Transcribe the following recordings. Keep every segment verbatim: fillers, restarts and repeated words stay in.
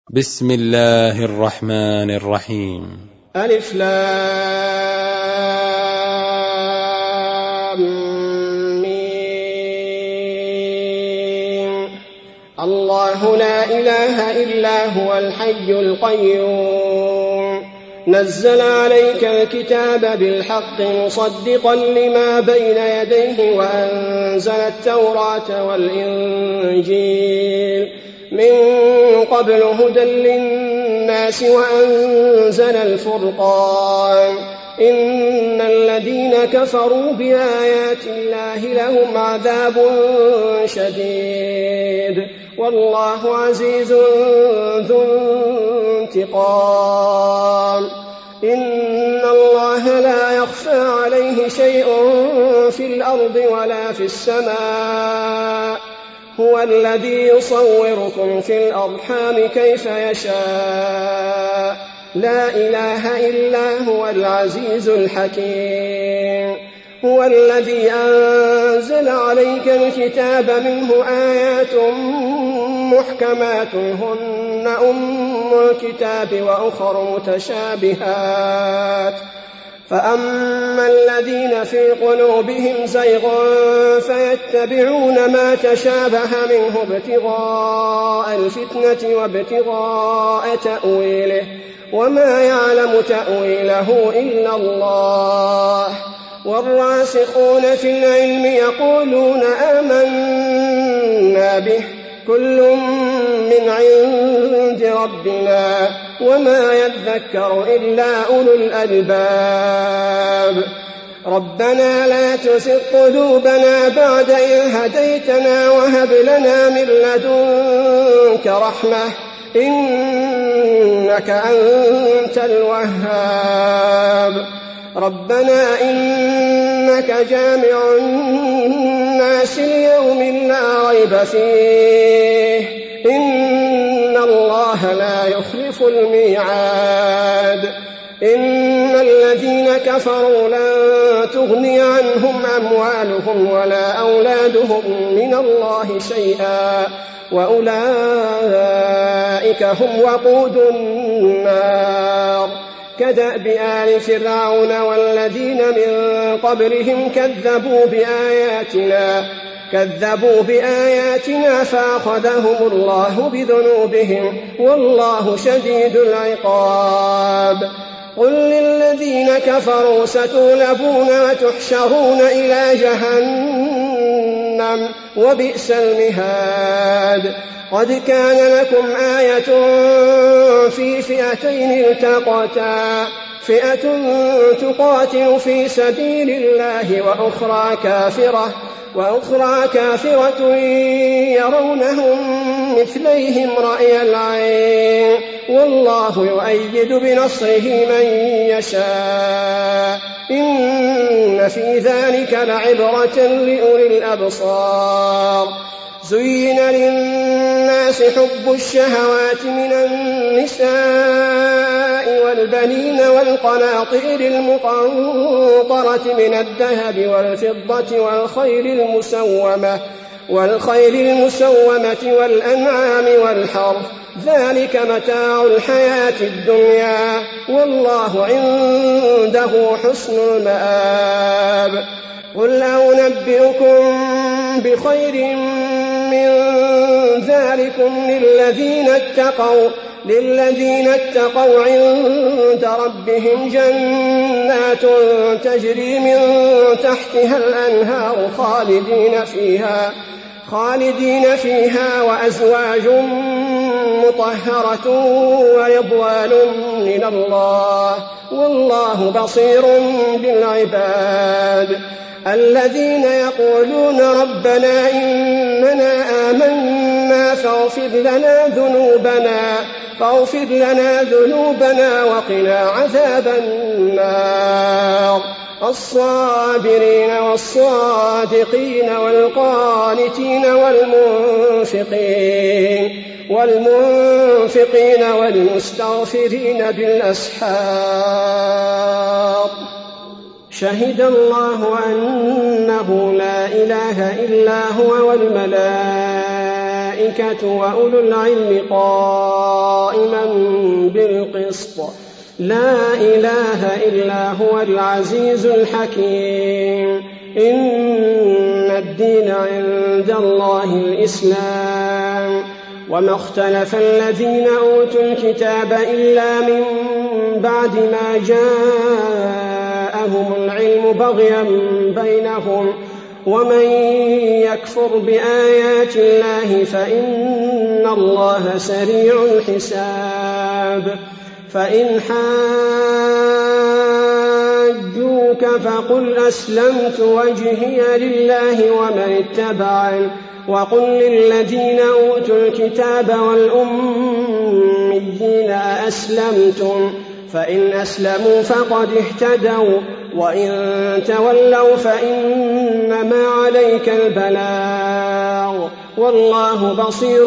بسم الله الرحمن الرحيم. ألف لام ميم. الله لا إله إلا هو الحي القيوم نزل عليك الكتاب بالحق مصدقا لما بين يديه وأنزل التوراة والإنجيل من قبل هدى للناس وأنزل الفرقان إن الذين كفروا بآيات الله لهم عذاب شديد والله عزيز ذو انتقام. إن الله لا يخفى عليه شيء في الأرض ولا في السماء هو الذي يصوركم في الأرحام كيف يشاء لا إله إلا هو العزيز الحكيم. هو الذي أنزل عليك الكتاب منه آيات محكمات هن أم الكتاب وأخر متشابهات فأما الذين في قلوبهم زيغ فيتبعون ما تشابه منه ابتغاء الفتنة وابتغاء تأويله وما يعلم تأويله إلا الله والراسخون في العلم يقولون آمنا به كل من عند ربنا وما يذكر إلا أولو الألباب. ربنا لا تزغ قلوبنا بعد إذ هديتنا وهب لنا من لدنك رحمة إنك أنت الوهاب. ربنا إنك جامع الناس ليوم لا ريب فيه إن الله لا يخلف الميعاد. إن الذين كفروا لن تغني عنهم أموالهم ولا أولادهم من الله شيئا وأولئك هم وقود النار. كدأب آل فرعون والذين من قبلهم كذبوا بآياتنا كذبوا بآياتنا فأخذهم الله بذنوبهم والله شديد العقاب. قل للذين كفروا ستغلبون وتحشرون إلى جهنم وبئس المهاد. قد كان لكم آية في فئتين التقتا فئة تقاتل في سبيل الله وأخرى كافرة وأخرى كافرة يرونهم مثليهم رأي العين والله يؤيد بنصره من يشاء إن في ذلك لعبرة لأولي الأبصار. زين للناس حب الشهوات من النساء والبنين والقناطير المقنطرة من الذهب والفضة والخيل المسومة والخيل المسومة والأنعام والحرث ذلك متاع الحياة الدنيا والله عنده حسن المآب. قل أنبئكم بخير من ذلكم للذين اتقوا للذين اتقوا عند ربهم جنات تجري من تحتها الأنهار خالدين فيها خالدين فيها وأزواج مطهرة ورضوان من الله والله بصير بالعباد. الذين يقولون ربنا إننا آمنا فاغفر لنا ذنوبنا فاغفر لنا ذنوبنا وقنا عذاب النار. الصابرين والصادقين والقانتين والمنفقين والمنفقين والمستغفرين بالأسحار. شهد الله أنه لا إله إلا هو والملائكة وأولو العلم قائما بالقسط لا إله إلا هو العزيز الحكيم. إن الدين عند الله الإسلام. وما اختلف الذين أوتوا الكتاب إلا من بعد ما جاءهم العلم بغيا بينهم ومن يكفر بآيات الله فإن الله سريع الحساب. فإن حاجوك فقل أسلمت وجهي لله ومن اتبعني وقل للذين أوتوا الكتاب والأميين أأسلمتم فإن أسلموا فقد اهتدوا وإن تولوا فإنما عليك البلاغ والله بصير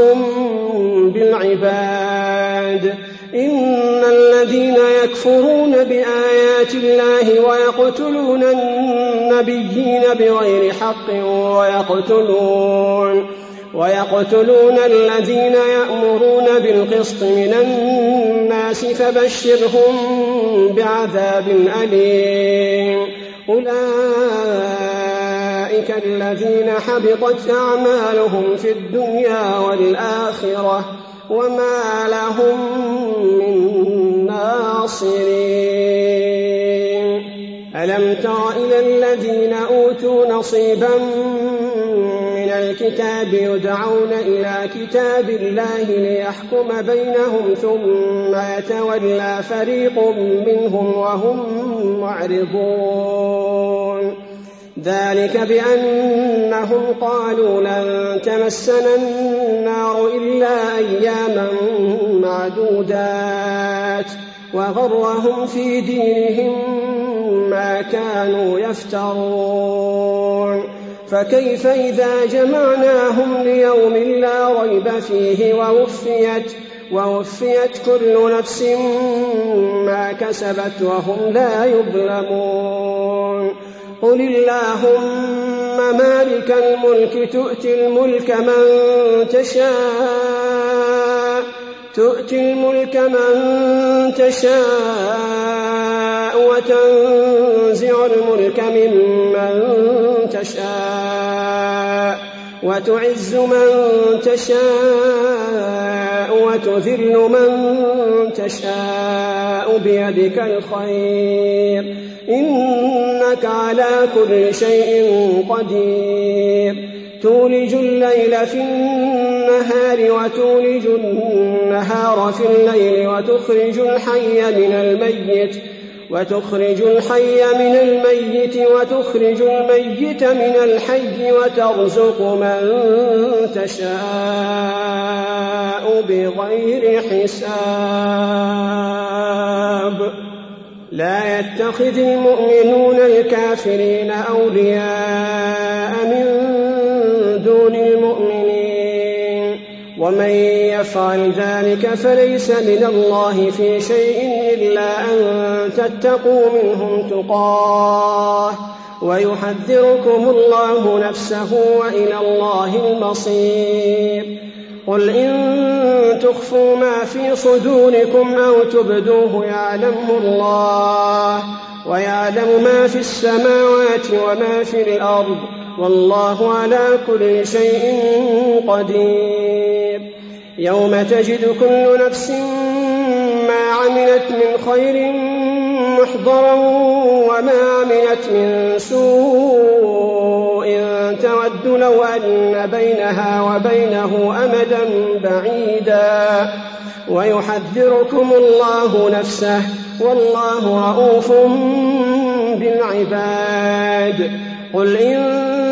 بالعباد. إن الذين يكفرون بآيات الله ويقتلون النبيين بغير حق ويقتلون, ويقتلون الذين يأمرون بالقسط من الناس فبشرهم بعذاب أليم. أولئك الذين حبطت أعمالهم في الدنيا والآخرة وما لهم من ناصرين. ألم تر إلى الذين أوتوا نصيبا من الكتاب يدعون إلى كتاب الله ليحكم بينهم ثم يتولى فريق منهم وهم معرضون. ذلك بأنهم قالوا لن تمسنا النار إلا أياما معدودات وغرهم في دينهم ما كانوا يفترون. فكيف إذا جمعناهم ليوم لا ريب فيه ووفيت, ووفيت كل نفس ما كسبت وهم لا يظلمون. قل اللهم مالك الملك تؤتي الملك من تشاء تؤتي الملك من تشاء وتنزع الملك ممن تشاء وتعز من تشاء وتذل من تشاء بيدك الخير إنك على كل شيء قدير. تولج الليل في النهار وتولج النهار في الليل وتخرج الحي من الميت وتخرج الحي من الميت وتخرج الميت من الحي وترزق من تشاء بغير حساب. لا يتخذ المؤمنون الكافرين أولياء من دون المؤمنين ومن يفعل ذلك فليس من الله في شيء إلا أن تتقوا منهم تقاه ويحذركم الله نفسه وإلى الله المصير. قل إن تخفوا ما في صدوركم أو تبدوه يعلمه الله ويعلم ما في السماوات وما في الأرض والله على كل شيء قدير. يوم تجد كل نفس ما عملت من خير محضرا وما عملت من سوء تود لو أن بينها وبينه أمدا بعيدا ويحذركم الله نفسه والله رؤوف بالعباد. قل إن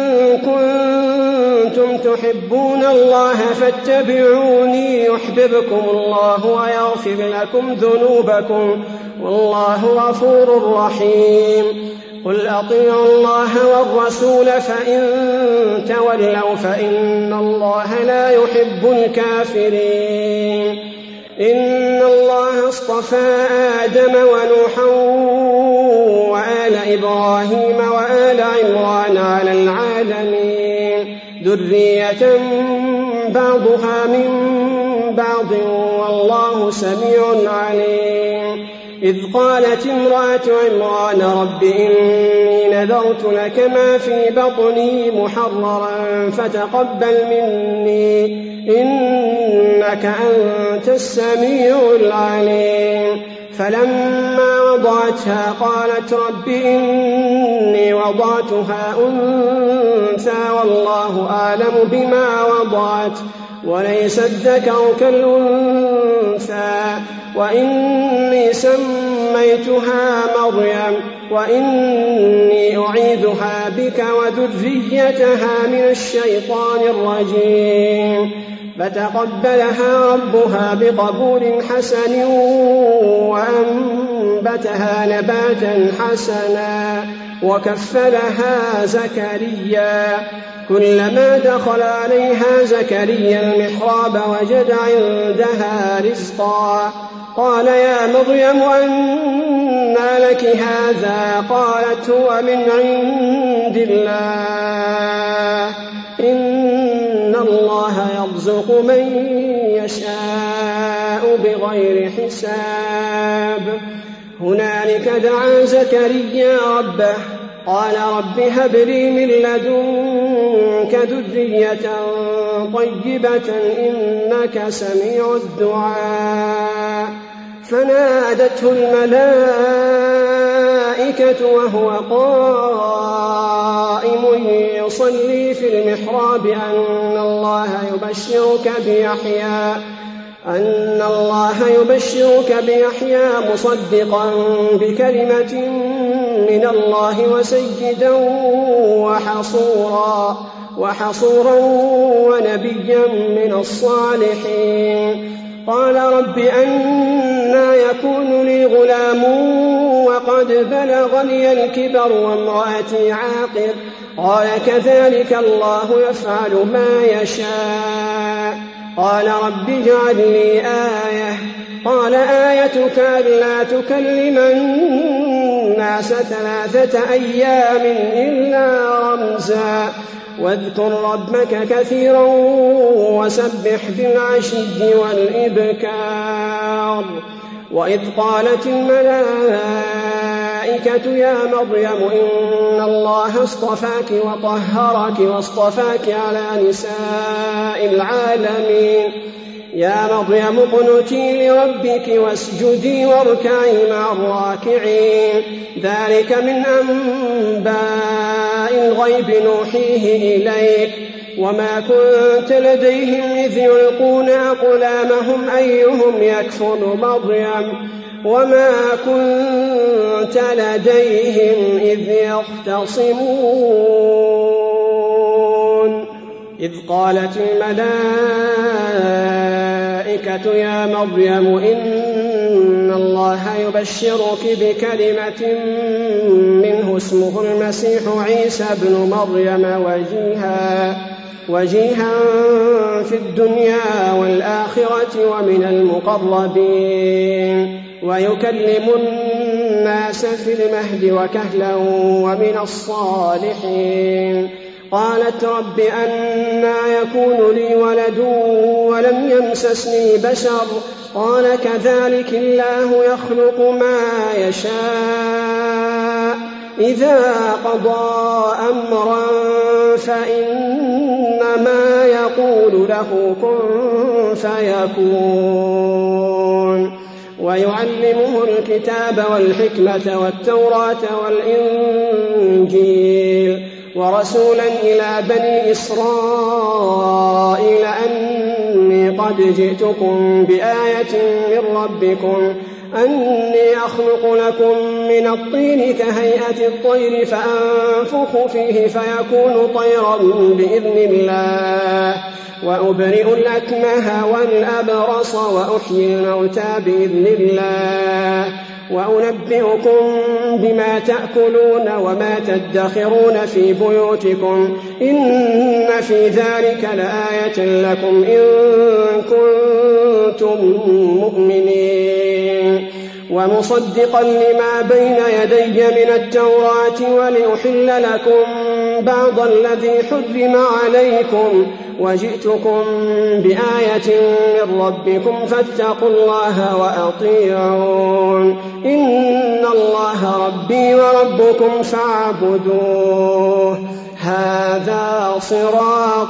كنتم تحبون الله فاتبعوني يحببكم الله ويغفر لكم ذنوبكم والله غفور رحيم. قل أطيعوا الله والرسول فإن تولوا فإن الله لا يحب الكافرين. إن الله اصطفى آدم ونوحا وآل إبراهيم وآل عمران على العالمين ذرية بعضها من بعض والله سميع عليم. إذ قالت امرأة عمران رب إني نذرت لك ما في بطني محررا فتقبل مني إنك أنت السميع العليم. فلما وضعتها قالت رب إني وضعتها أنثى والله أعلم بما وضعت وليس الذكر كالأنثى وإني سميتها مريم وإني أعيذها بك وذريتها من الشيطان الرجيم. فتقبلها ربها بقبول حسن وأنبتها نباتا حسنا وكفلها زكريا. كلما دخل عليها زكريا المحراب وجد عندها رزقا قال يا مريم أنى لك هذا؟ قالت هو من عند الله إن الله يرزق من يشاء بغير حساب. هنالك دعا زكريا ربه قال رب هب لي من لدنك ذرية طيبة إنك سميع الدعاء. فنادته الملائكة وهو قائم يصلي في المحراب أن الله يبشرك بيحيى أن الله يبشرك بيحيى مصدقا بكلمة من الله وسيدا وحصورا وحصورا ونبيا من الصالحين. قال رب أنى يكون لي غلام وقد بلغني الكبر وامرأتي عاقر؟ قال كذلك الله يفعل ما يشاء. قال رب اجعل لي آية. قال آيتك ألا تكلم الناس ثلاثة أيام إلا رمزا واذكر ربك كثيرا وسبح بالعشي والإبكار. وإذ قالت الملائكة يا مريم إن الله اصطفاك وطهرك واصطفاك على نساء العالمين. يا مريم اقنتي لربك واسجدي واركعي مع الراكعين. ذلك من أنباء الغيب نوحيه إليك وما كنت لديهم إذ يلقون أقلامهم أيهم يكفل مريم وما كنت لديهم إذ يختصمون. إذ قالت الملائكة يا مريم إن الله يبشرك بكلمة منه اسمه المسيح عيسى بن مريم وجيها وجيها في الدنيا والآخرة ومن المقربين ويكلم الناس في المهد وكهلا ومن الصالحين. قالت رب أنى يكون لي ولد ولم يمسسني بشر؟ قال كذلك الله يخلق ما يشاء إذا قضى أمرا فإنما يقول له كن فيكون. ويعلمه الكتاب والحكمة والتوراة والإنجيل ورسولا إلى بني إسرائيل أني قد جئتكم بآية من ربكم أني أخلق لكم من الطين كهيئة الطير فأنفخ فيه فيكون طيرا بإذن الله وأبرئ الأكمه والأبرص وأحيي الموتى بإذن الله وأنبئكم بما تأكلون وما تدخرون في بيوتكم إن في ذلك لآية لكم إن كنتم مؤمنين. ومصدقا لما بين يدي من التوراة ولأحل لكم بعض الذي حرم عليكم وجئتكم بآية من ربكم فاتقوا الله وأطيعون إن الله ربي وربكم فاعبدوه هذا صراط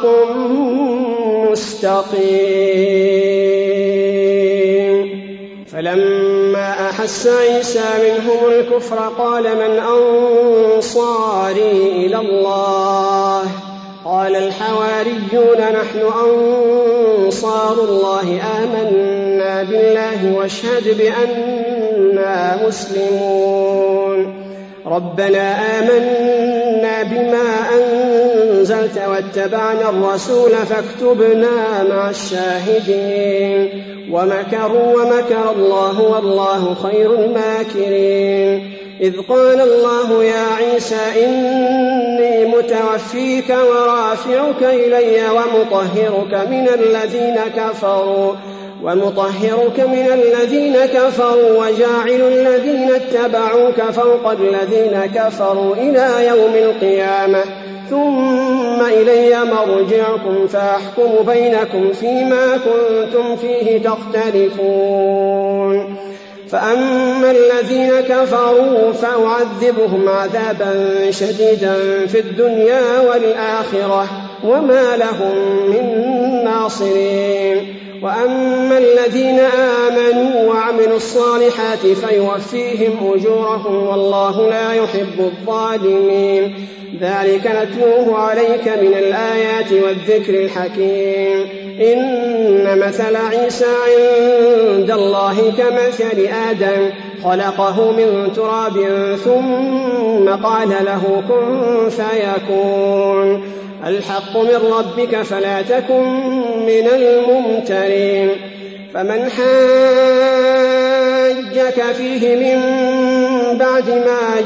مستقيم. فلما أحس عيسى منهم الكفر قال من أنصاري إلى الله قال الحواريون نحن أنصار الله آمنا بالله واشهد بأننا مسلمون ربنا آمنا بما أنزلت واتبعنا الرسول فاكتبنا مع الشاهدين ومكروا ومكر الله والله خير الماكرين. إذ قال الله يا عيسى إني متوفيك ورافعك إلي ومطهرك من الذين كفروا ومطهرك من الذين كفروا وجاعل الذين اتبعوك فوق الذين كفروا إلى يوم القيامة ثم إلي مرجعكم فأحكم بينكم فيما كنتم فيه تختلفون. فأما الذين كفروا فأعذبهم عذابا شديدا في الدنيا والآخرة وما لهم من ناصرين. وأما الذين آمنوا وعملوا الصالحات فيوفيهم أجورهم والله لا يحب الظالمين. ذلك نتلوه عليك من الآيات والذكر الحكيم. إن مثل عيسى عند الله كمثل آدم خلقه من تراب ثم قال له كن فيكون الحق من ربك فلا تكن من الممترين. فمن حاجك فيه من بعد ما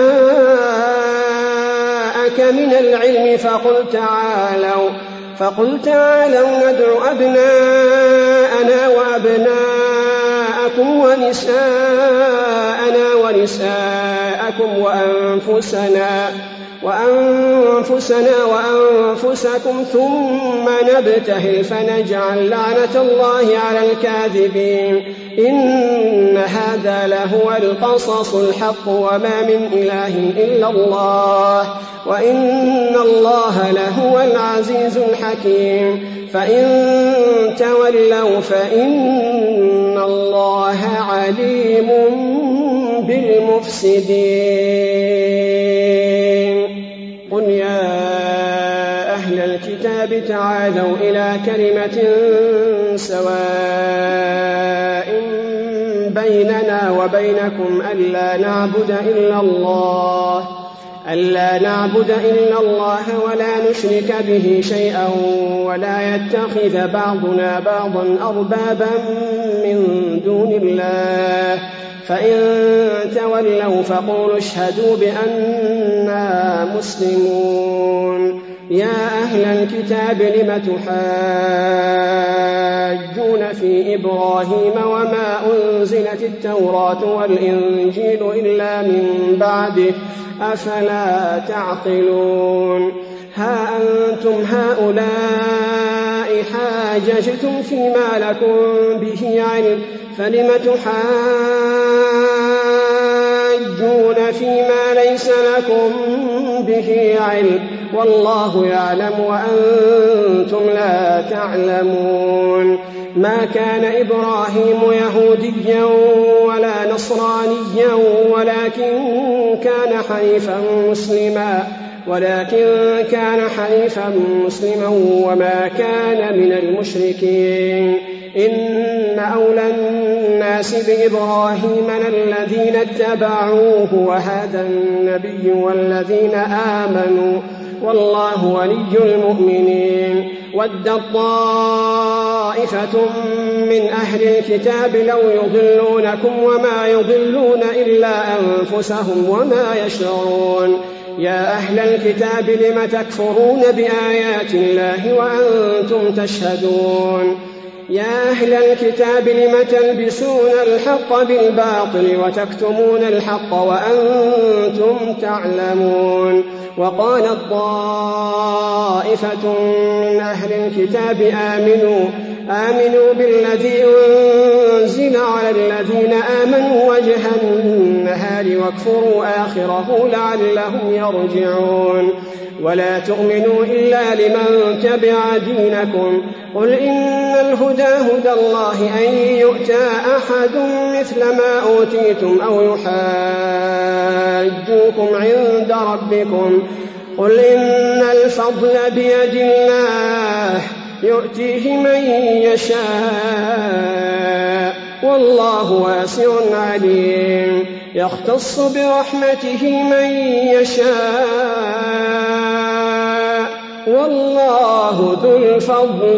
جاءك من العلم فقل تعالوا فقل تعالوا ندع أبناءنا وأبناءكم ونساءنا ونساءكم وأنفسنا وأنفسنا وأنفسكم ثم نبتهل فنجعل لعنة الله على الكاذبين. إن هذا لهو القصص الحق وما من إله إلا الله وإن الله لهو العزيز الحكيم. فإن تولوا فإن الله عليم بالمفسدين. قل يا أهل الكتاب تعالوا إلى كلمة سواء بيننا وبينكم ألا نعبد إلا الله ألا نعبد إلا الله ولا نشرك به شيئا ولا يتخذ بعضنا بعضا أربابا من دون الله فإن تولوا فقولوا اشهدوا بأننا مسلمون. يا أهل الكتاب لم تحاجون في إبراهيم وما أنزلت التوراة والإنجيل إلا من بعده أفلا تعقلون. ها أنتم هؤلاء حاججتم فيما لكم به علم فلم تحاجون فيما ليس لكم به علم والله يعلم وأنتم لا تعلمون. ما كان إبراهيم يهوديا ولا نصرانيا ولكن كان حنيفا مسلما ولكن كان حنيفا مسلما وما كان من المشركين. إن أولى الناس بإبراهيم الذين اتبعوه وهذا النبي والذين آمنوا والله ولي المؤمنين. ودت طائفة من أهل الكتاب لو يضلونكم وما يضلون إلا أنفسهم وما يشعرون. يا أهل الكتاب لم تكفرون بآيات الله وأنتم تشهدون. يا أهل الكتاب لم تلبسون الحق بالباطل وتكتمون الحق وأنتم تعلمون. وقالت طائفة من أهل الكتاب آمنوا آمنوا بالذي أنزل على الذين آمنوا وجه النهار واكفروا آخره لعلهم يرجعون ولا تؤمنوا إلا لمن تبع دينكم قل إن الهدى هدى الله أن يؤتى أحد مثل ما أوتيتم أو يحاجوكم عند ربكم قل إن الفضل بيد الله يؤتيه من يشاء والله واسع عليم يختص برحمته من يشاء والله ذو الفضل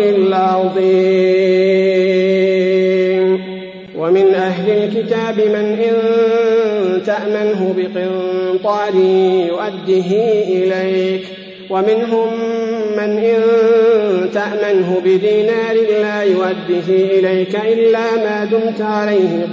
العظيم ومن أهل الكتاب من إن تأمنه بقنطار يؤده إليك ومنهم من إن تأمنه بدينار لا يؤده إليك إلا ما دمت عليه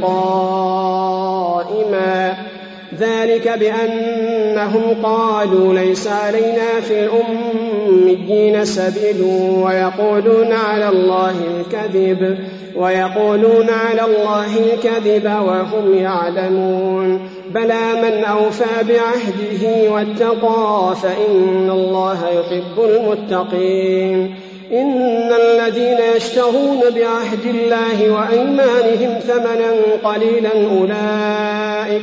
قائما ذلك بأنهم قالوا ليس علينا في الأميين سبيل ويقولون على الله الكذب ويقولون على الله الكذب وهم يعلمون بلى من أوفى بعهده واتقى فإن الله يحب المتقين إن الذين يشترون بعهد الله وأيمانهم ثمنا قليلا أولئك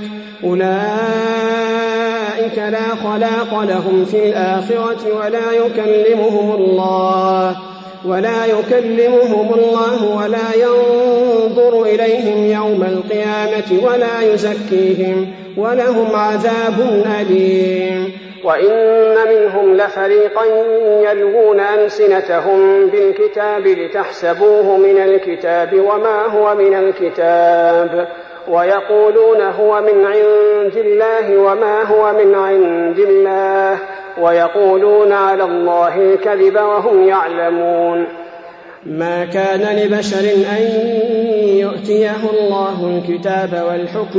أولئك لا خلاق لهم في الآخرة ولا يكلمهم الله ولا يكلمهم الله ولا ينظر إليهم يوم القيامة ولا يزكيهم ولهم عذاب أليم وإن منهم لفريقا يلوون ألسنتهم بالكتاب لتحسبوه من الكتاب وما هو من الكتاب ويقولون هو من عند الله وما هو من عند الله ويقولون على الله الكذب وهم يعلمون ما كان لبشر أن يؤتيه الله الكتاب والحكم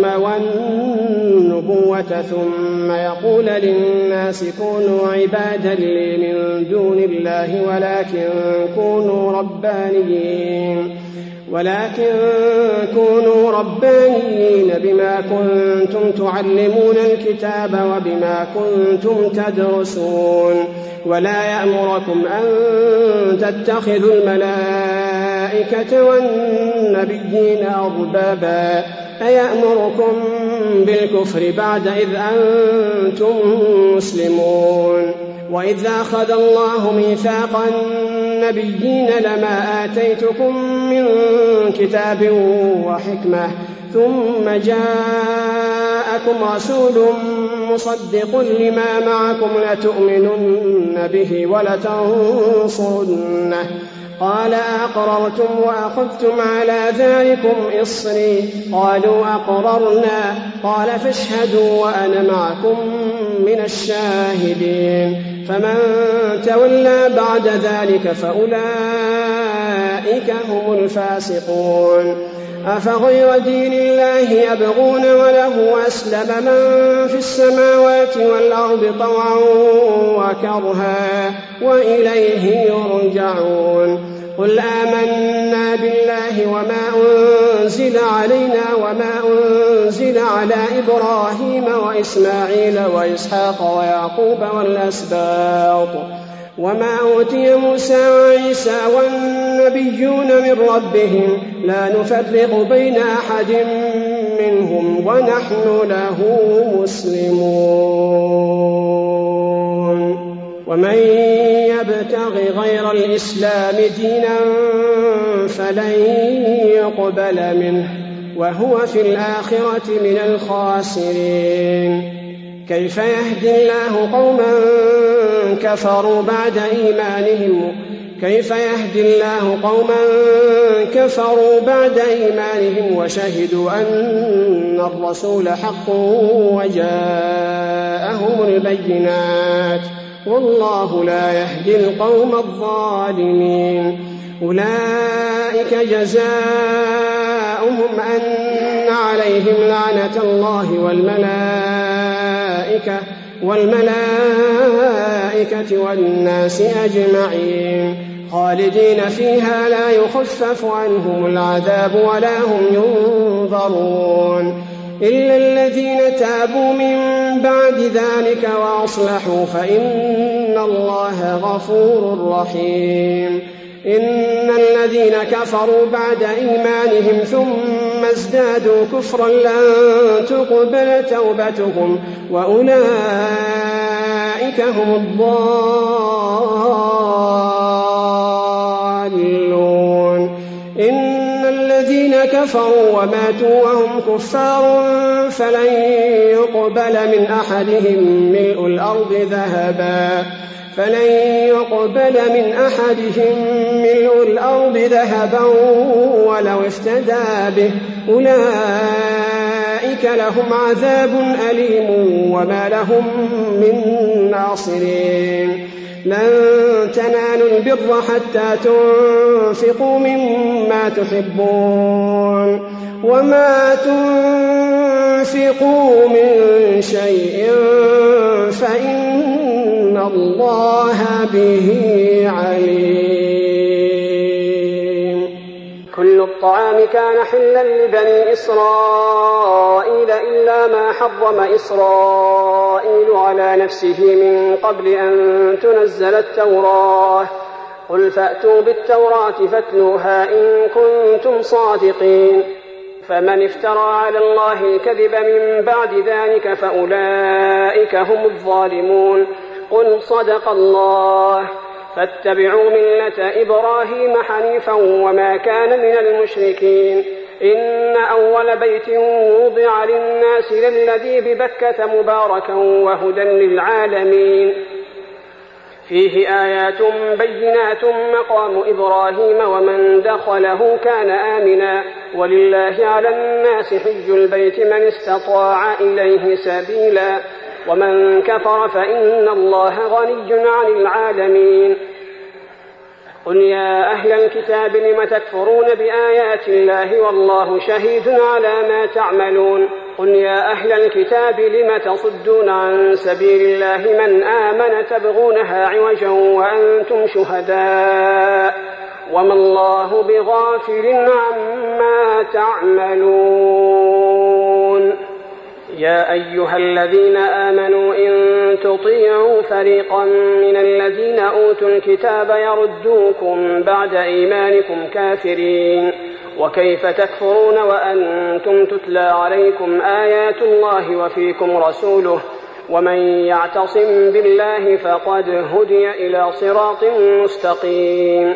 والنبوة ثم يقول للناس كونوا عبادا لي من دون الله ولكن كونوا ربانيين ولكن كونوا ربانيين بما كنتم تعلمون الكتاب وبما كنتم تدرسون ولا يأمركم أن تتخذوا الملائكة والنبيين أربابا أيأمركم بالكفر بعد إذ أنتم مسلمون وإذ أخذ الله ميثاق النبيين لما آتيتكم من كتاب وحكمة ثم جاءكم رسول مصدق لما معكم لتؤمنن به ولتنصرنه قال أقررتم وأخذتم على ذلكم إصري قالوا أقررنا قال فاشهدوا وأنا معكم من الشاهدين فمن تولى بعد ذلك فأولئك هم الفاسقون أفغير دين الله يبغون وله أسلم من في السماوات والأرض طوعا وكرها وإليه يرجعون قل آمنا بالله وما أنزل علينا وما أنزل على إبراهيم وإسماعيل وإسحاق ويعقوب والأسباط وما أوتي موسى وعيسى والنبيون من ربهم لا نفرق بين أحد منهم ونحن له مسلمون ومن يبتغ غير الإسلام دينا فلن يقبل منه وهو في الآخرة من الخاسرين كيف يهدي الله قوما كفروا بعد إيمانهم كيف يهدي الله قوما كفروا بعد إيمانهم وشهدوا أن الرسول حق وجاءهم البينات والله لا يهدي القوم الظالمين أولئك جزاؤهم أن عليهم لعنة الله والملائكة والملائكة والملائكة والناس أجمعين خالدين فيها لا يخفف عنهم العذاب ولا هم ينظرون إلا الذين تابوا من بعد ذلك وأصلحوا فإن الله غفور رحيم إن الذين كفروا بعد إيمانهم ثم ازدادوا كفرا لن تقبل توبتهم وأولئك هم الضالون إن الذين كفروا وماتوا وهم كفار فلن يقبل من أحدهم ملء الأرض ذهبا فلن يقبل من أحدهم ملء الأرض ذهبا ولو افتدى به أولئك لهم عذاب أليم وما لهم من ناصرين لن تنالوا البر حتى تنفقوا مما تحبون وما تنفقوا من شيء فإن الله به عليم. كل الطعام كان حلا لبني إسرائيل إلا ما حرم إسرائيل على نفسه من قبل أن تنزل التوراة قل فأتوا بالتوراة فاتلوها إن كنتم صادقين فمن افترى على الله الكذب من بعد ذلك فأولئك هم الظالمون قل صدق الله فاتبعوا ملة إبراهيم حنيفا وما كان من المشركين إن أول بيت وضع للناس للذي ببكة مباركا وهدى للعالمين فيه آيات بينات مقام إبراهيم ومن دخله كان آمنا ولله على الناس حج البيت من استطاع إليه سبيلا ومن كفر فإن الله غني عن العالمين قل يا أهل الكتاب لم تكفرون بآيات الله والله شهيد على ما تعملون قل يا أهل الكتاب لم تصدون عن سبيل الله من آمن تبغونها عوجا وأنتم شهداء وما الله بغافل عما تعملون يا أيها الذين آمنوا إن تطيعوا فريقا من الذين أوتوا الكتاب يردوكم بعد إيمانكم كافرين وكيف تكفرون وأنتم تتلى عليكم آيات الله وفيكم رسوله ومن يعتصم بالله فقد هدي إلى صراط مستقيم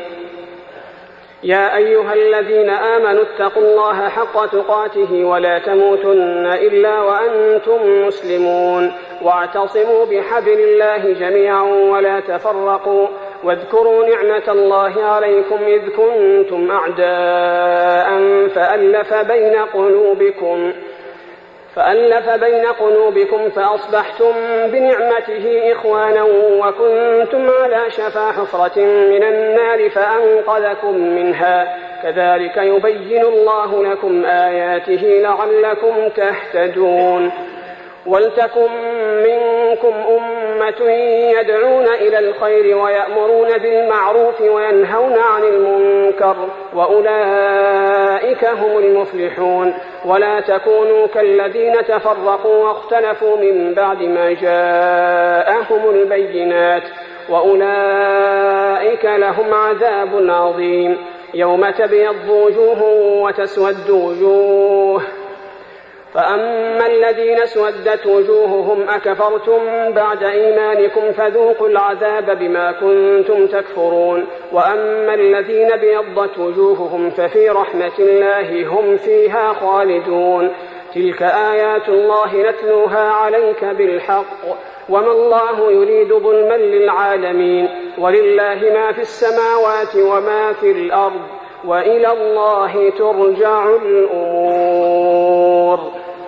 يا أيها الذين آمنوا اتقوا الله حق تقاته ولا تموتن إلا وأنتم مسلمون واعتصموا بحبل الله جميعا ولا تفرقوا واذكروا نعمة الله عليكم إذ كنتم أعداء فألف بين قلوبكم فألف بين قلوبكم فأصبحتم بنعمته إخوانا وكنتم على شفا حفرة من النار فأنقذكم منها كذلك يبين الله لكم آياته لعلكم تهتدون ولتكن منكم أمة يدعون إلى الخير ويأمرون بالمعروف وينهون عن المنكر وأولئك هم المفلحون ولا تكونوا كالذين تفرقوا واختلفوا من بعد ما جاءهم البينات وأولئك لهم عذاب عظيم يوم تبيض وجوه وتسود وجوه فأما الذين اسودت وجوههم أكفرتم بعد إيمانكم فذوقوا العذاب بما كنتم تكفرون وأما الذين بيضت وجوههم ففي رحمة الله هم فيها خالدون تلك آيات الله نتلوها عليك بالحق وما الله يريد ظلما للعالمين ولله ما في السماوات وما في الأرض وإلى الله ترجع الأمور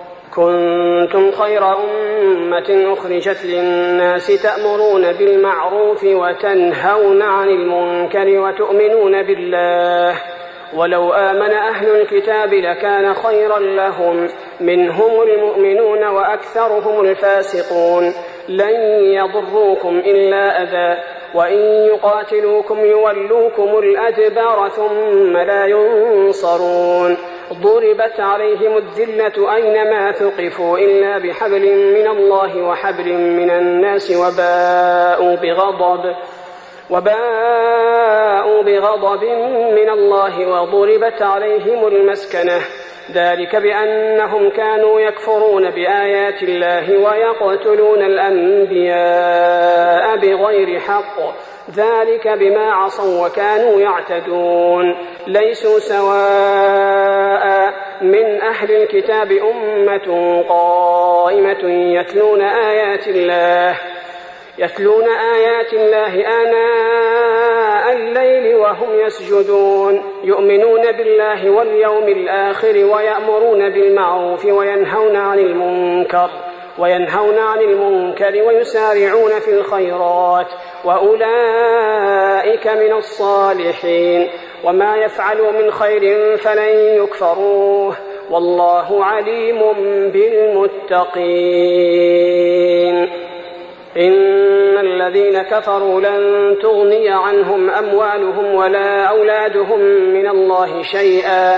كنتم خير أمة أخرجت للناس تأمرون بالمعروف وتنهون عن المنكر وتؤمنون بالله ولو آمن أهل الكتاب لكان خيرا لهم منهم المؤمنون وأكثرهم الفاسقون لن يضروكم إلا أذى وإن يقاتلوكم يولوكم الأدبار ثم لا ينصرون ضربت عليهم الذلة أينما ثقفوا إلا بحبل من الله وحبل من الناس وباءوا بغضب وباءوا بغضب من الله وضربت عليهم المسكنة ذلك بأنهم كانوا يكفرون بآيات الله ويقتلون الأنبياء بغير حق ذلك بما عصوا وكانوا يعتدون ليسوا سواء من أهل الكتاب أمة قائمة يتلون آيات الله يتلون آيات الله آناء الليل وهم يسجدون يؤمنون بالله واليوم الآخر ويأمرون بالمعروف وينهون عن المنكر وينهون عن المنكر ويسارعون في الخيرات وأولئك من الصالحين وما يفعلوا من خير فلن يكفروه والله عليم بالمتقين إن الذين كفروا لن تغني عنهم أموالهم ولا أولادهم من الله شيئا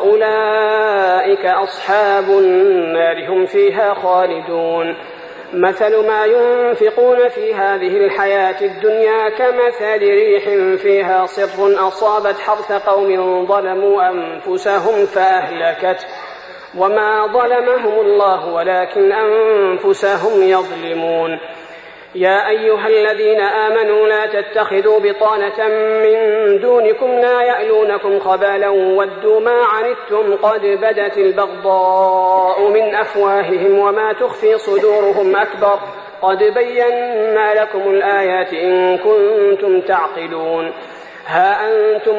وأولئك أصحاب النار هم فيها خالدون مثل ما ينفقون في هذه الحياة الدنيا كمثل ريح فيها صر أصابت حرث قوم ظلموا أنفسهم فأهلكت وما ظلمهم الله ولكن أنفسهم يظلمون يا أيها الذين آمنوا لا تتخذوا بطانة من دونكم لا يألونكم خبالا ودوا ما عنتم قد بدت البغضاء من أفواههم وما تخفي صدورهم أكبر قد بينا لكم الآيات إن كنتم تعقلون ها أنتم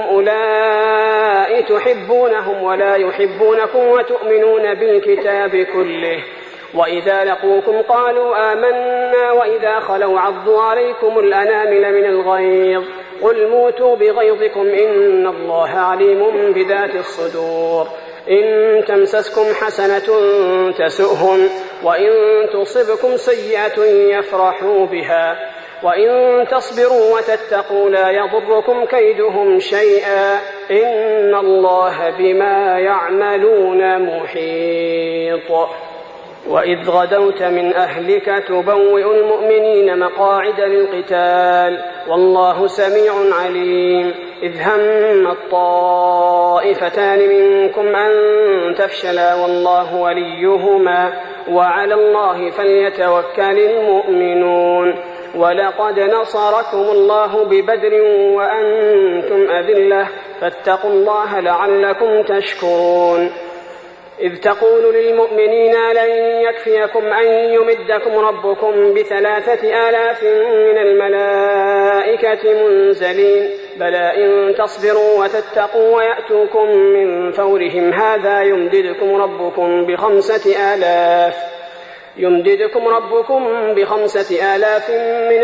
أولئك تحبونهم ولا يحبونكم وتؤمنون بالكتاب كله وإذا لقوكم قالوا آمنا وإذا خلوا عضوا عليكم الأنامل من الغيظ قل موتوا بغيظكم إن الله عليم بذات الصدور إن تمسسكم حسنة تسؤهم وإن تصبكم سيئة يفرحوا بها وإن تصبروا وتتقوا لا يضركم كيدهم شيئا إن الله بما يعملون محيط وإذ غدوت من أهلك تبوئ المؤمنين مقاعد للقتال والله سميع عليم إذ هم الطائفتان منكم أن تفشلا والله وليهما وعلى الله فليتوكل المؤمنون ولقد نصركم الله ببدر وأنتم أذلة فاتقوا الله لعلكم تشكرون إذ تقول للمؤمنين لن يكفيكم أن يمدكم ربكم بثلاثة آلاف من الملائكة منزلين بلى إن تصبروا وتتقوا ويأتوكم من فورهم هذا يمددكم ربكم بخمسة آلاف يمددكم ربكم بخمسة آلاف من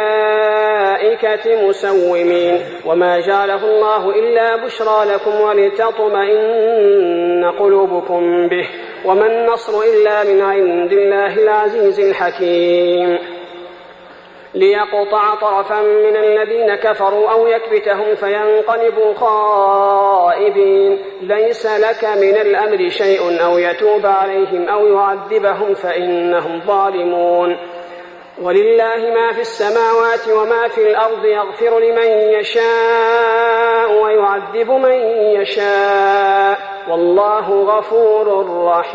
الملائكة مسومين وما جعله الله إلا بشرى لكم ولتطمئن قلوبكم به وما النصر إلا من عند الله العزيز الحكيم ليقطع طرفا من الذين كفروا أو يكبتهم فينقلبوا خائبين ليس لك من الأمر شيء أو يتوب عليهم أو يعذبهم فإنهم ظالمون ولله ما في السماوات وما في الأرض يغفر لمن يشاء ويعذب من يشاء والله غفور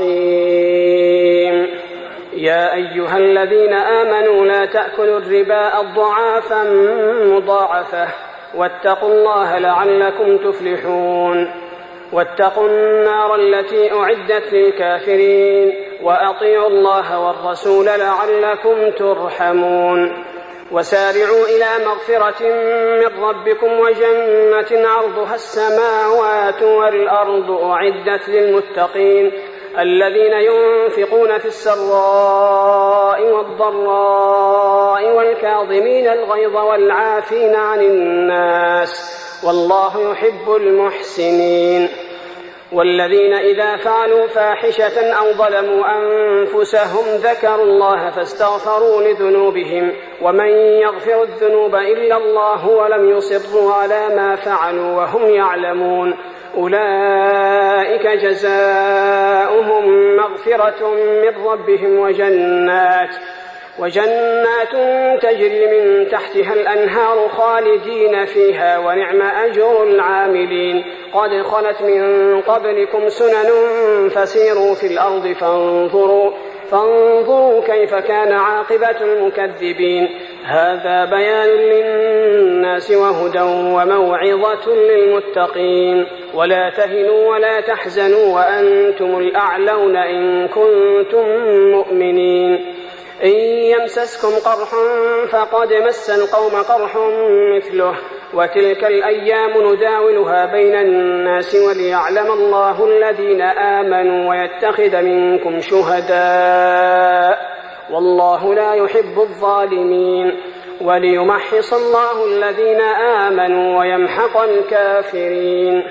رحيم يا أيها الذين آمنوا لا تأكلوا الربا أضعافا مضاعفة واتقوا الله لعلكم تفلحون واتقوا النار التي أعدت للكافرين وأطيعوا الله والرسول لعلكم ترحمون وسارعوا إلى مغفرة من ربكم وجنة عرضها السماوات والأرض أعدت للمتقين الذين ينفقون في السراء والضراء والكاظمين الغيظ والعافين عن الناس والله يحب المحسنين والذين إذا فعلوا فاحشة أو ظلموا أنفسهم ذكروا الله فاستغفروا لذنوبهم ومن يغفر الذنوب إلا الله ولم يصروا على ما فعلوا وهم يعلمون أولئك جزاؤهم مغفرة من ربهم وجنات وجنات تجري من تحتها الأنهار خالدين فيها ونعم أجر العاملين قد خلت من قبلكم سنن فسيروا في الأرض فانظروا, فانظروا كيف كان عاقبة المكذبين هذا بيان للناس وهدى وموعظة للمتقين ولا تهنوا ولا تحزنوا وأنتم الأعلون إن كنتم مؤمنين إن يمسسكم قرح فقد مس القوم قرح مثله وتلك الأيام نداولها بين الناس وليعلم الله الذين آمنوا ويتخذ منكم شهداء والله لا يحب الظالمين وليمحص الله الذين آمنوا ويمحق الكافرين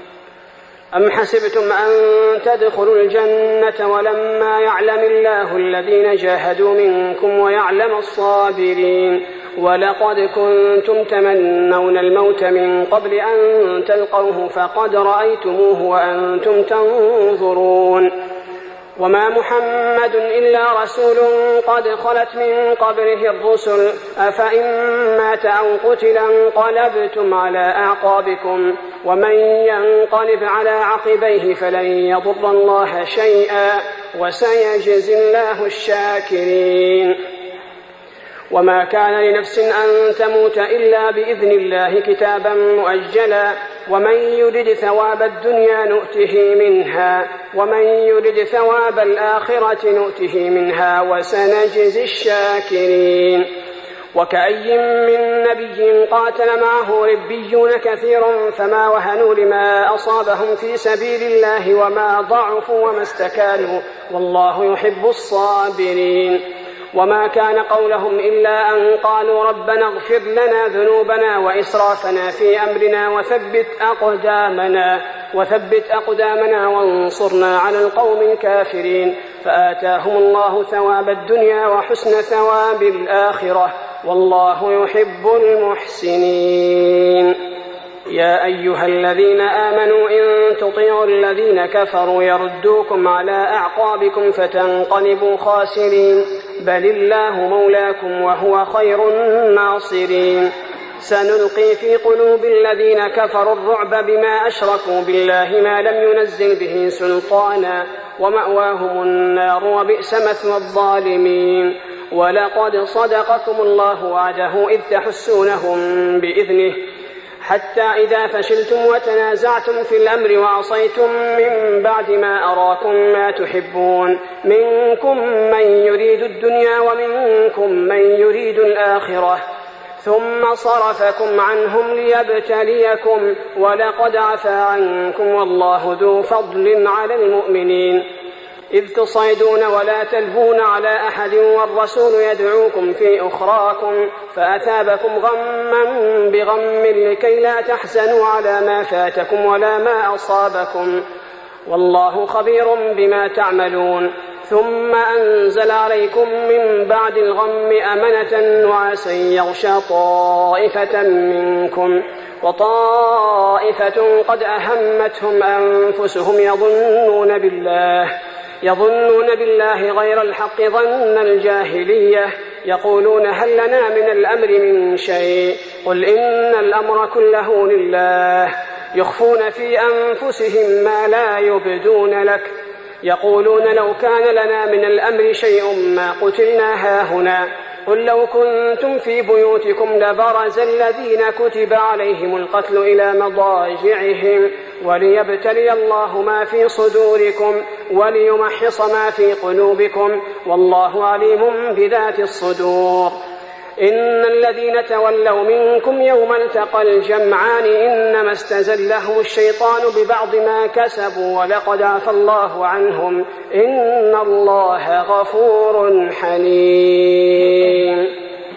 أم حسبتم أن تدخلوا الجنة ولما يعلم الله الذين جاهدوا منكم ويعلم الصابرين ولقد كنتم تمنون الموت من قبل أن تلقوه فقد رأيتموه وأنتم تنظرون وما محمد إلا رسول قد خلت من قبله الرسل أفإن مات أو قتل انقلبتم على أعقابكم ومن ينقلب على عقبيه فلن يضر الله شيئا وسيجزي الله الشاكرين وما كان لنفس أن تموت إلا بإذن الله كتابا مؤجلا ومن يرد ثواب الدنيا نؤته منها ومن يرد ثواب الآخرة نؤته منها وسنجزي الشاكرين وكأي من نبي قاتل معه ربيون كثير فما وهنوا لما أصابهم في سبيل الله وما ضعفوا وما استكانوا والله يحب الصابرين وما كان قولهم إلا أن قالوا ربنا اغفر لنا ذنوبنا وإسرافنا في أمرنا وثبت أقدامنا وثبت أقدامنا وانصرنا على القوم الكافرين فآتاهم الله ثواب الدنيا وحسن ثواب الآخرة والله يحب المحسنين يا أيها الذين آمنوا إن تطيعوا الذين كفروا يردوكم على أعقابكم فتنقلبوا خاسرين بل الله مولاكم وهو خير الناصرين سنلقي في قلوب الذين كفروا الرعب بما أشركوا بالله ما لم ينزل به سلطانا ومأواهم النار وبئس مثوى الظالمين ولقد صدقكم الله وعده إذ تحسونهم بإذنه حتى إذا فشلتم وتنازعتم في الأمر وعصيتم من بعد ما أراكم ما تحبون منكم من يريد الدنيا ومنكم من يريد الآخرة ثم صرفكم عنهم ليبتليكم ولقد عفا عنكم والله ذو فضل على المؤمنين إذ تصعدون ولا تلهون على أحد والرسول يدعوكم في أخراكم فأثابكم غما بغم لكي لا تحزنوا على ما فاتكم ولا ما أصابكم والله خبير بما تعملون ثم أنزل عليكم من بعد الغم أمنة نعاسا يغشى طائفة منكم وطائفة قد أهمتهم أنفسهم يظنون بالله يظنون بالله غير الحق ظن الجاهلية يقولون هل لنا من الأمر من شيء قل إن الأمر كله لله يخفون في أنفسهم ما لا يبدون لك يقولون لو كان لنا من الأمر شيء ما قتلنا هاهنا قل لو كنتم في بيوتكم لبرز الذين كتب عليهم القتل إلى مضاجعهم وليبتلي الله ما في صدوركم وليمحص ما في قلوبكم والله عليم بذات الصدور إن الذين تولوا منكم يوم التقى الجمعان إنما استزلهم الشيطان ببعض ما كسبوا ولقد عفى الله عنهم إن الله غفور حليم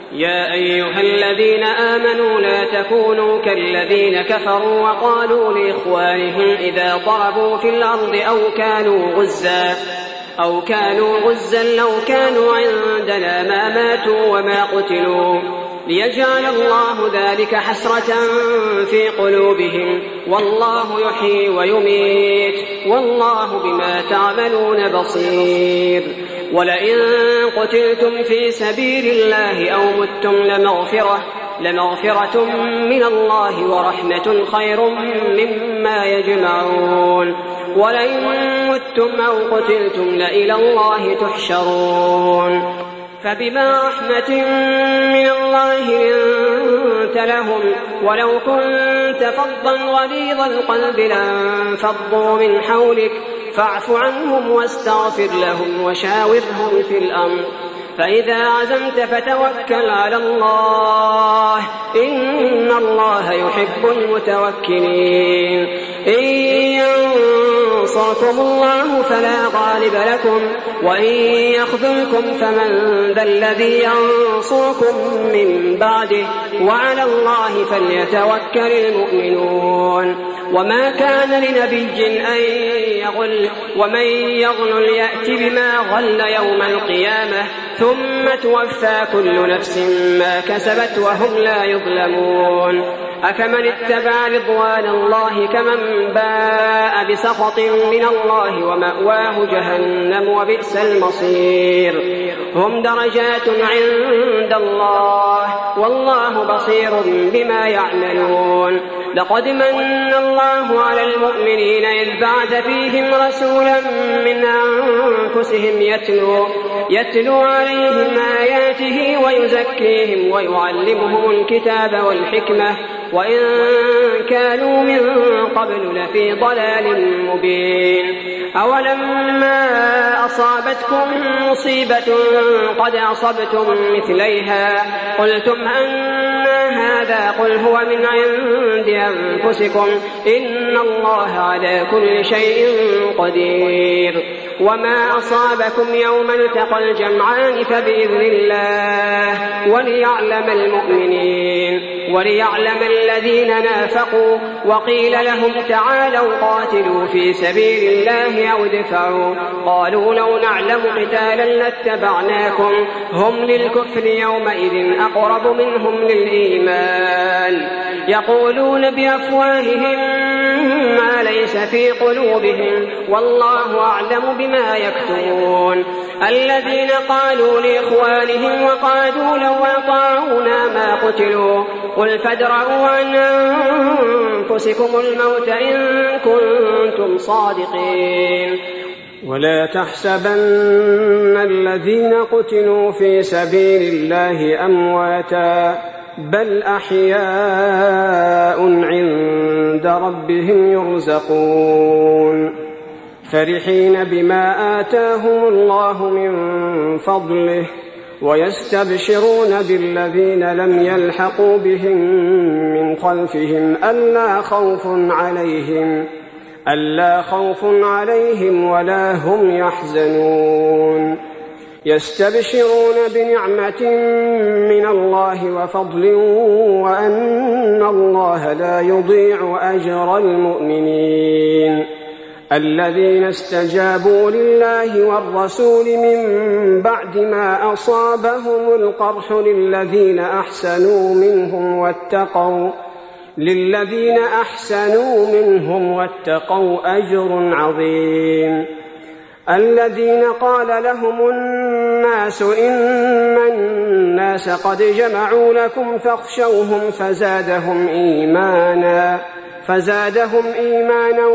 يا أيها الذين آمنوا لا تكونوا كالذين كفروا وقالوا لإخوانهم إذا ضربوا في الأرض أو كانوا غزا أو كانوا غزا لو كانوا عندنا ما ماتوا وما قتلوا ليجعل الله ذلك حسرة في قلوبهم والله يحيي ويميت والله بما تعملون بصير. ولئن قتلتم في سبيل الله أو متم لمغفرة, لمغفرة من الله ورحمة خير مما يجمعون. ولئن متم أو قتلتم لإلى الله تحشرون. فبما رحمة من الله لنت لهم ولو كنت فظا غليظ القلب لانفضوا من حولك فاعف عنهم واستغفر لهم وشاورهم في الأمر فإذا عزمت فتوكل على الله إن الله يحب المتوكلين. إن ينصركم الله فلا غالب لكم وإن يخذلكم فمن ذا الذي ينصركم من بعده وعلى الله فليتوكل المؤمنون. وما كان لنبي أن يغل ومن يغل يأت بما غل يوم القيامة ثم توفى كل نفس ما كسبت وهم لا يظلمون. أفمن اتبع رضوان الله كمن باء بسخط من الله ومأواه جهنم وبئس المصير. هم درجات عند الله والله بصير بما يعملون. لقد من الله على المؤمنين إذ بعث فيهم رسولا من أنفسهم يتلو, يتلو عليهم آياته ويزكيهم ويعلمهم الكتاب والحكمة وإن كانوا من قبل لفي ضلال مبين. أولما أصابتكم مصيبة قد أصبتم مثليها قلتم أن هذا قل هو من عند أنفسكم إن الله على كل شيء قدير. وما أصابكم يوم التقى الجمعان فبإذن الله وليعلم المؤمنين وليعلم الذين نافقوا. وقيل لهم تعالوا قاتلوا في سبيل الله أو ادفعوا قالوا لو نعلم قتالا لاتبعناكم هم للكفر يومئذ أقرب منهم للإيمان يقولون بأفواههم ما ليس في قلوبهم والله أعلم بما يكتمون. الذين قالوا لإخوانهم وقالوا لو أطاعونا ما قتلوا قل فادرءوا عن أنفسكم الموت إن كنتم صادقين. ولا تحسبن الذين قتلوا في سبيل الله أمواتا بل أحياء عند ربهم يرزقون فرحين بما آتاهم الله من فضله ويستبشرون بالذين لم يلحقوا بهم من خلفهم ألا خوف عليهم ألا خوف عليهم ولا هم يحزنون يستبشرون بنعمة من الله وفضل وأن الله لا يضيع أجر المؤمنين الذين استجابوا لله والرسول من بعد ما أصابهم القرح للذين أحسنوا منهم واتقوا للذين أحسنوا منهم واتقوا أجر عظيم. الذين قال لهم الناس إن الناس قد جمعوا لكم فاخشوهم فزادهم إيمانا فزادهم إيمانا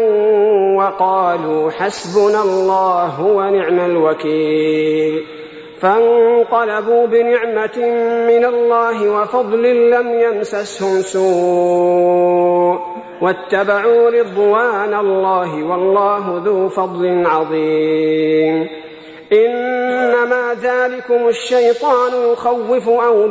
وقالوا حسبنا الله ونعم الوكيل فانقلبوا بنعمة من الله وفضل لم يمسسهم سوء واتبعوا رضوان الله والله ذو فضل عظيم. إنما ذلكم الشيطان يخوف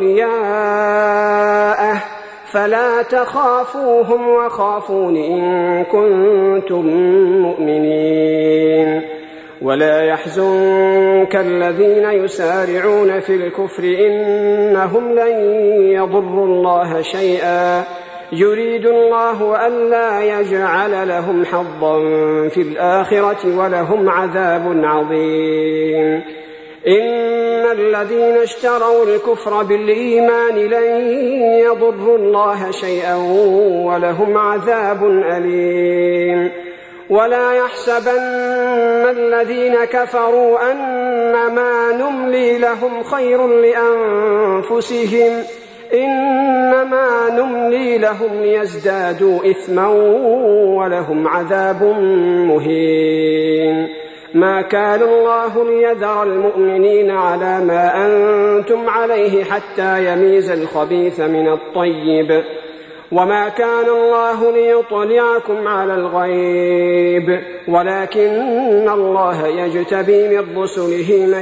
أولياءه فلا تخافوهم وخافون إن كنتم مؤمنين. ولا يحزنك الذين يسارعون في الكفر إنهم لن يضروا الله شيئا يريد الله ألا يجعل لهم حظا في الآخرة ولهم عذاب عظيم إن الذين اشتروا الكفر بالإيمان لن يضروا الله شيئا ولهم عذاب أليم ولا يحسبن الذين كفروا أنما نملي لهم خير لأنفسهم إنما نملي لهم ليزدادوا إثما ولهم عذاب مهين ما كان الله ليذر المؤمنين على ما أنتم عليه حتى يميز الخبيث من الطيب وما كان الله ليطلعكم على الغيب ولكن الله يجتبي من رسله من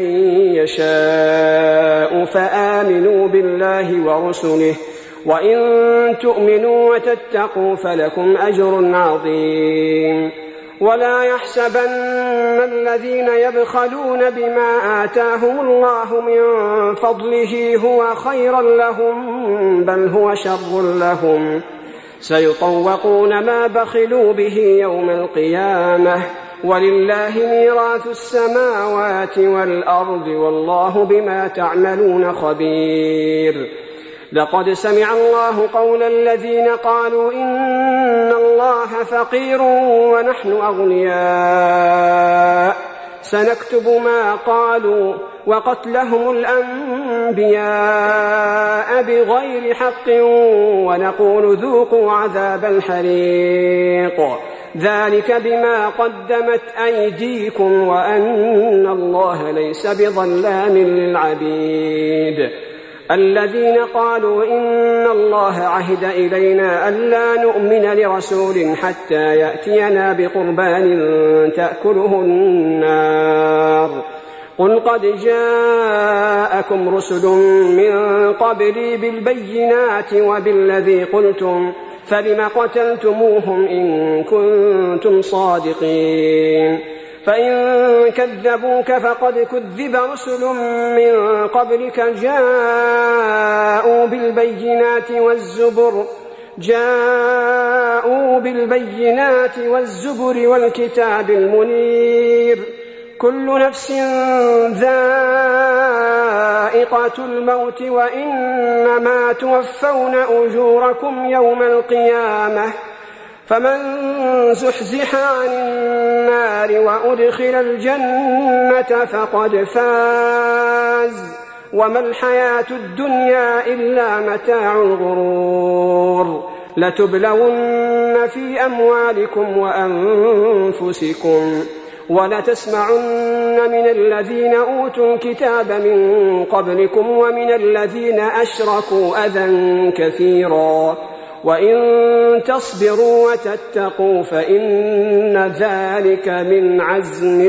يشاء فآمنوا بالله ورسله وإن تؤمنوا وتتقوا فلكم أجر عظيم ولا يحسبن الذين يبخلون بما آتاهم الله من فضله هو خيرا لهم بل هو شر لهم سيطوقون ما بخلوا به يوم القيامة ولله ميراث السماوات والأرض والله بما تعملون خبير لقد سمع الله قول الذين قالوا إن الله فقير ونحن أغنياء سنكتب ما قالوا وقتلهم الأنبياء بغير حق ونقول ذوقوا عذاب الحريق ذلك بما قدمت أيديكم وأن الله ليس بظلام للعبيد الذين قالوا إن الله عهد إلينا ألا نؤمن لرسول حتى يأتينا بقربان تأكله النار قل قد جاءكم رسل من قبلي بالبينات وبالذي قلتم فلم قتلتموهم إن كنتم صادقين فإن كذبوك فقد كذب رسل من قبلك جاءوا بالبينات والزبر جاءوا بالبينات والزبر والكتاب المنير كل نفس ذائقة الموت وإنما توفون أجوركم يوم القيامة فمن زحزح عن النار وأدخل الجنة فقد فاز وما الحياة الدنيا إلا متاع الغرور لتبلون في أموالكم وأنفسكم ولتسمعن من الذين أوتوا الكتاب من قبلكم ومن الذين أشركوا أذى كثيرا وإن تصبروا وتتقوا فإن ذلك من عزم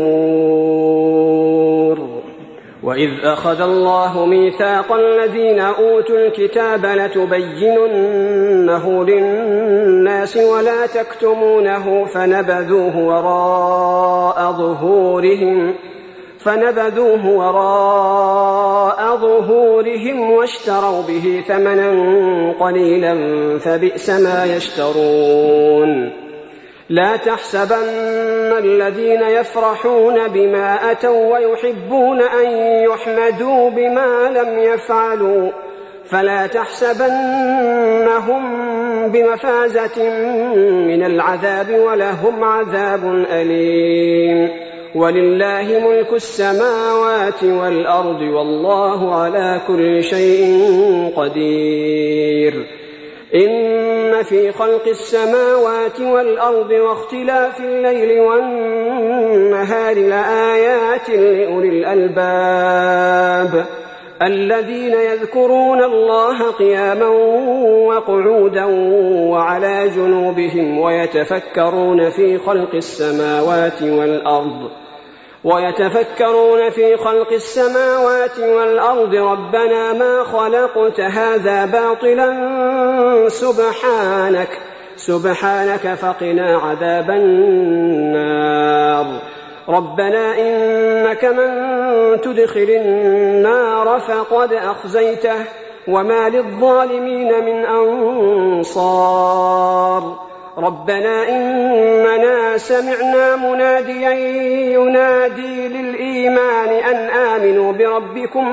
الأمور وإذ أخذ الله ميثاق الذين أوتوا الكتاب لتبيننه للناس ولا تكتمونه فنبذوه وراء ظهورهم فنبذوه وراء ظهورهم واشتروا به ثمنا قليلا فبئس ما يشترون لا تحسبن الذين يفرحون بما أتوا ويحبون أن يحمدوا بما لم يفعلوا فلا تحسبنهم بمفازة من العذاب ولهم عذاب أليم ولله ملك السماوات والأرض والله على كل شيء قدير إن في خلق السماوات والأرض واختلاف الليل والنهار لآيات لأولي الألباب الذين يذكرون الله قياما وقعودا وعلى جنوبهم ويتفكرون في خلق السماوات والأرض ويتفكرون في خلق السماوات والأرض ربنا ما خلقت هذا باطلا سبحانك سبحانك فقنا عذاب النار ربنا إنك من تدخل النار فقد أخزيته وما للظالمين من أنصار ربنا إننا سمعنا مناديا ينادي للإيمان أن آمنوا بربكم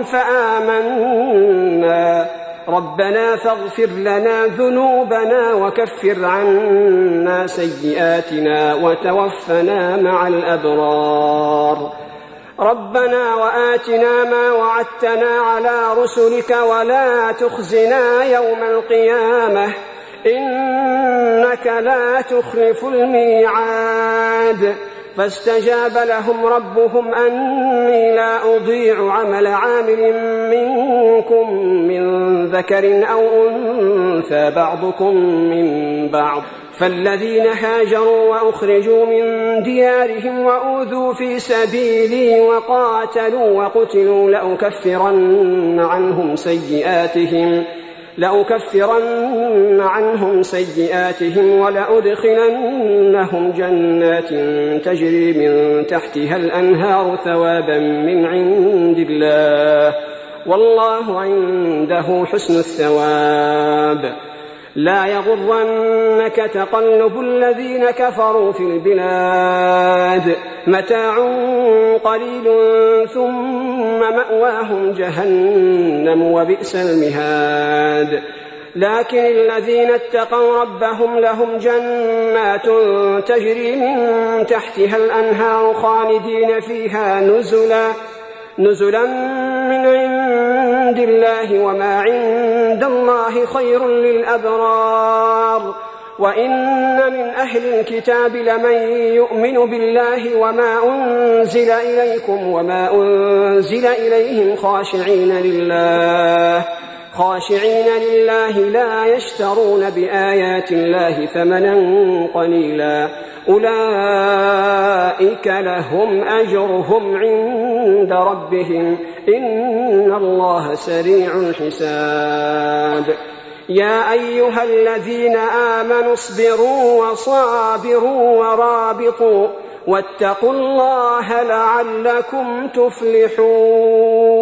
فآمنا ربنا فاغفر لنا ذنوبنا وكفر عنا سيئاتنا وتوفنا مع الأبرار ربنا وآتنا ما وعدتنا على رسلك ولا تخزنا يوم القيامة إنك لا تخلف الميعاد فاستجاب لهم ربهم أني لا أضيع عمل عامل منكم من ذكر أو أنثى بعضكم من بعض فالذين هاجروا وأخرجوا من ديارهم وأوذوا في سبيلي وقاتلوا وقتلوا لأكفرن عنهم سيئاتهم لأكفرن عنهم سيئاتهم ولأدخلنهم جنات تجري من تحتها الأنهار ثوابا من عند الله والله عنده حسن الثواب لا يغرنك تقلب الذين كفروا في البلاد متاع قليل ثم مأواهم جهنم وبئس المهاد لكن الذين اتقوا ربهم لهم جنات تجري من تحتها الأنهار خالدين فيها نزلا نزلا من عند الله وما عند الله خير للأبرار وإن من أهل الكتاب لمن يؤمن بالله وما أنزل إليكم وما أنزل إليهم خاشعين لله خاشعين لله لا يشترون بآيات الله ثمنا قليلا أولئك لهم أجرهم عند ربهم إن الله سريع الحساب يا أيها الذين آمنوا اصبروا وصابروا ورابطوا واتقوا الله لعلكم تفلحون